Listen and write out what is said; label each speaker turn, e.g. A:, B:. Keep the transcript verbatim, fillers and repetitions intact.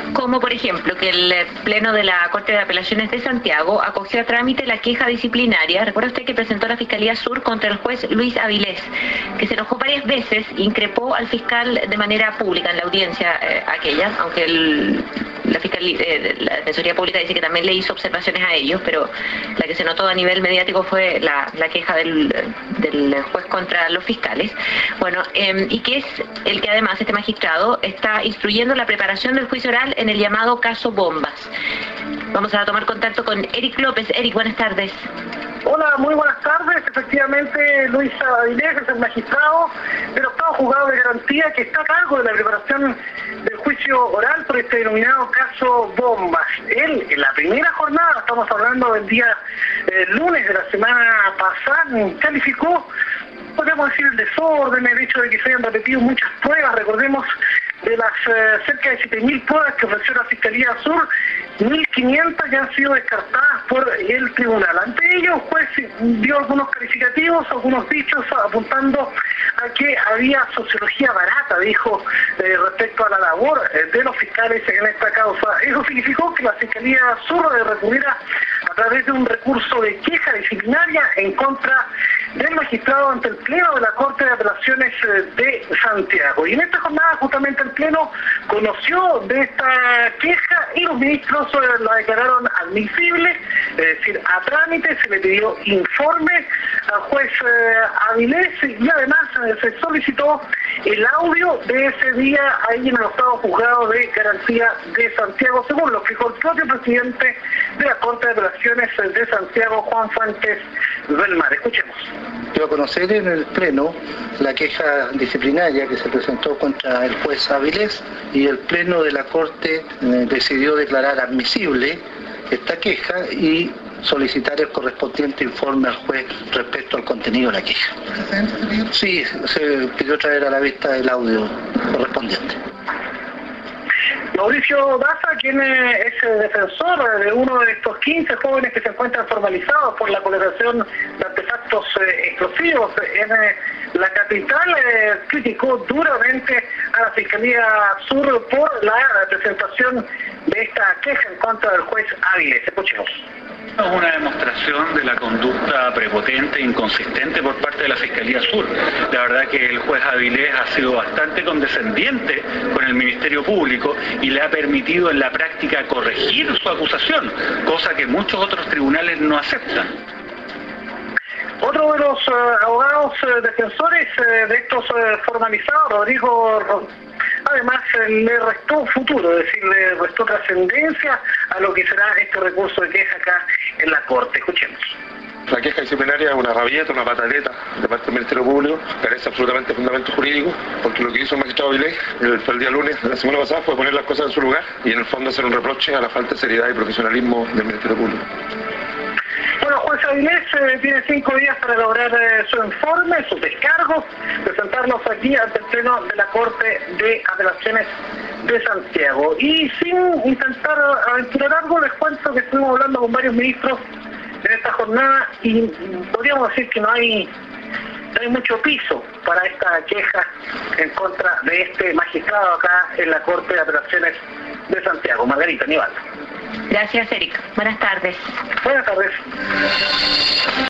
A: como por ejemplo que el Pleno de la Corte de Apelaciones de Santiago acogió a trámite la queja disciplinaria, recuerda usted, que presentó la Fiscalía Sur contra el juez Luis Avilés, que se enojó varias veces, increpó al fiscal de manera pública en la audiencia eh, aquella, aunque el, la, Fiscalía, eh, la Defensoría Pública dice que también le hizo observaciones a ellos, pero la que se notó a nivel mediático fue la, la queja del, del juez contra los fiscales. Bueno, eh, y que es el que además, este magistrado, está instruyendo la preparación del juicio oral en el llamado caso Bombas. Vamos a tomar contacto con Eric López. Eric, buenas tardes.
B: Hola, muy buenas tardes. Efectivamente, Luis Avilés es el magistrado del octavo juzgado de garantía que está a cargo de la preparación del juicio oral por este denominado caso Bombas. Él, en la primera jornada, estamos hablando del día eh, lunes de la semana pasada, calificó, podemos decir, el desorden, el hecho de que se hayan repetido muchas pruebas. Recordemos, de las eh, cerca de siete mil pruebas que ofreció la Fiscalía Sur, mil quinientas ya han sido descartadas por el tribunal. Ante ello, el juez dio algunos calificativos, algunos dichos apuntando a que había sociología barata, dijo, eh, respecto a la labor eh, de los fiscales en esta causa. Eso significó que la Fiscalía Sur eh, recurriera a través de un recurso de queja disciplinaria en contra del magistrado ante el Pleno de la Corte de Apelaciones de Santiago. Y en esta jornada justamente el Pleno conoció de esta queja y los ministros eh, la declararon admisible, es decir, a trámite. Se le pidió informe al juez eh, Avilés y además eh, se solicitó el audio de ese día ahí en el octavo juzgado de garantía de Santiago, según lo fijó el propio presidente de la Corte de Apelaciones de Santiago, Juan Fuentes Belmar. Escuchemos.
C: Dio a conocer en el Pleno la queja disciplinaria que se presentó contra el juez Avilés y el Pleno de la Corte eh, decidió declarar admisible esta queja y solicitar el correspondiente informe al juez respecto al contenido de la queja. Sí, se pidió traer a la vista el audio correspondiente.
B: Mauricio Daza, quien es el defensor de uno de estos quince jóvenes que se encuentran formalizados por la colocación de artefactos eh, explosivos en eh, la capital, eh, criticó duramente a la Fiscalía Sur por la presentación de esta queja en contra del juez Avilés. Escuchemos.
D: Es una demostración de la conducta prepotente e inconsistente por parte de la Fiscalía Sur. La verdad que el juez Avilés ha sido bastante condescendiente con el Ministerio Público y le ha permitido en la práctica corregir su acusación, cosa que muchos otros tribunales no aceptan.
B: Otro de los uh, abogados uh, defensores uh, de estos uh, formalizados, Rodrigo, además uh, le restó futuro, es decir, le restó trascendencia a lo que será este recurso de queja acá en la Corte. Escuchemos.
E: La queja disciplinaria es una rabieta, una pataleta de parte del Ministerio Público, carece absolutamente de fundamento jurídico, porque lo que hizo el magistrado Avilés el, el día lunes de la semana pasada fue poner las cosas en su lugar y en el fondo hacer un reproche a la falta de seriedad y profesionalismo del Ministerio Público.
B: Bueno, juez Avilés eh, tiene cinco días para elaborar eh, su informe, sus descargos, presentarlos aquí ante el Pleno de la Corte de Apelaciones de Santiago. Y sin intentar aventurar algo, les cuento que estuvimos hablando con varios ministros en esta jornada y podríamos decir que no hay, no hay mucho piso para esta queja en contra de este magistrado acá en la Corte de Apelaciones de Santiago. Margarita Aníbal.
A: Gracias, Eric. Buenas tardes.
B: Buenas tardes.